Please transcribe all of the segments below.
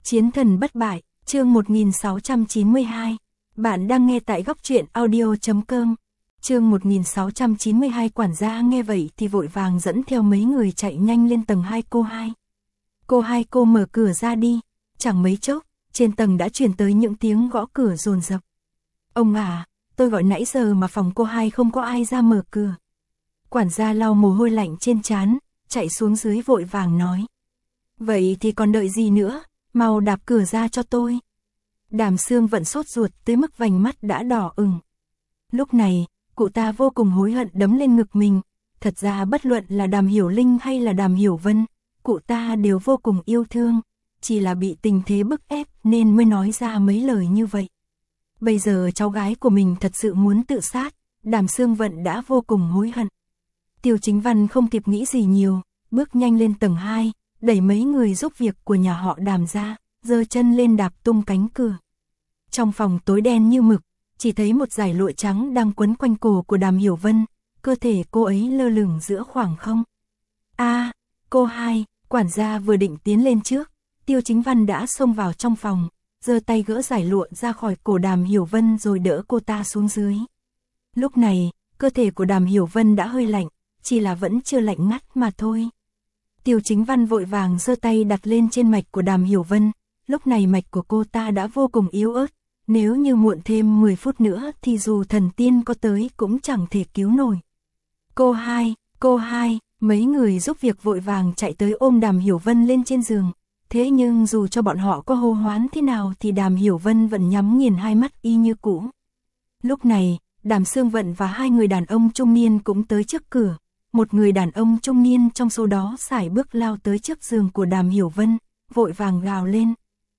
Chiến thần bất bại, chương 1692. Bạn đang nghe tại góc truyện audio.com. Chương 1692. Quản gia nghe vậy thì vội vàng dẫn theo mấy người chạy nhanh lên tầng 2. Cô mở cửa ra đi. Chẳng mấy chốc, trên tầng đã truyền tới những tiếng gõ cửa dồn dập. Ông à, tôi gọi nãy giờ mà phòng cô 2 không có ai ra mở cửa. Quản gia lau mồ hôi lạnh trên trán, chạy xuống dưới vội vàng nói. Vậy thì còn đợi gì nữa, mau đạp cửa ra cho tôi. Đàm Sương vẫn sốt ruột tới mức vành mắt đã đỏ ửng. Lúc này, cụ ta vô cùng hối hận đấm lên ngực mình. Thật ra bất luận là Đàm Hiểu Linh hay là Đàm Hiểu Vân, cụ ta đều vô cùng yêu thương, chỉ là bị tình thế bức ép nên mới nói ra mấy lời như vậy. Bây giờ cháu gái của mình thật sự muốn tự sát, Đàm Sương Vận đã vô cùng hối hận. Tiêu Chính Văn không kịp nghĩ gì nhiều, bước nhanh lên tầng 2, đẩy mấy người giúp việc của nhà họ Đàm ra, giơ chân lên đạp tung cánh cửa. Trong phòng tối đen như mực, chỉ thấy một dải lụa trắng đang quấn quanh cổ của Đàm Hiểu Vân, cơ thể cô ấy lơ lửng giữa khoảng không. Cô 2, quản gia vừa định tiến lên trước, Tiêu Chính Văn đã xông vào trong phòng, giơ tay gỡ dải lụa ra khỏi cổ Đàm Hiểu Vân rồi đỡ cô ta xuống dưới. Lúc này, cơ thể của Đàm Hiểu Vân đã hơi lạnh, chỉ là vẫn chưa lạnh ngắt mà thôi. Tiêu Chính Văn vội vàng giơ tay đặt lên trên mạch của Đàm Hiểu Vân, lúc này mạch của cô ta đã vô cùng yếu ớt, nếu như muộn thêm 10 phút nữa thì dù thần tiên có tới cũng chẳng thể cứu nổi. Cô hai, mấy người giúp việc vội vàng chạy tới ôm Đàm Hiểu Vân lên trên giường, thế nhưng dù cho bọn họ có hô hoán thế nào thì Đàm Hiểu Vân vẫn nhắm nghiền hai mắt y như cũ. Lúc này, Đàm Sương Vận và hai người đàn ông trung niên cũng tới trước cửa. Một người đàn ông trung niên trong số đó sải bước lao tới trước giường của Đàm Hiểu Vân, vội vàng gào lên.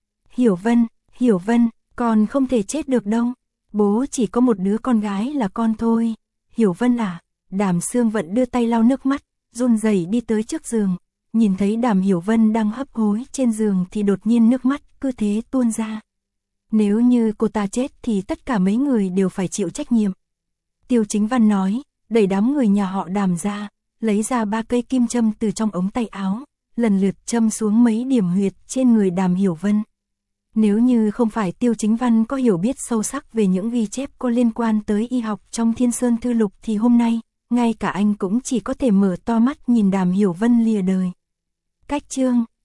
Hiểu Vân, con không thể chết được đâu. Bố chỉ có một đứa con gái là con thôi. Hiểu Vân à? Đàm Sương Vận đưa tay lau nước mắt, run rẩy đi tới trước giường. Nhìn thấy Đàm Hiểu Vân đang hấp hối trên giường thì đột nhiên nước mắt cứ thế tuôn ra. Nếu như cô ta chết thì tất cả mấy người đều phải chịu trách nhiệm. Tiêu Chính Văn nói, đẩy đám người nhà họ Đàm ra, lấy ra 3 cây kim châm từ trong ống tay áo, lần lượt châm xuống mấy điểm huyệt trên người Đàm Hiểu Vân. Nếu như không phải Tiêu Chính Văn có hiểu biết sâu sắc về những ghi chép có liên quan tới y học trong Thiên Sơn Thư Lục thì hôm nay, ngay cả anh cũng chỉ có thể mở to mắt nhìn Đàm Hiểu Vân lìa đời. Cách chương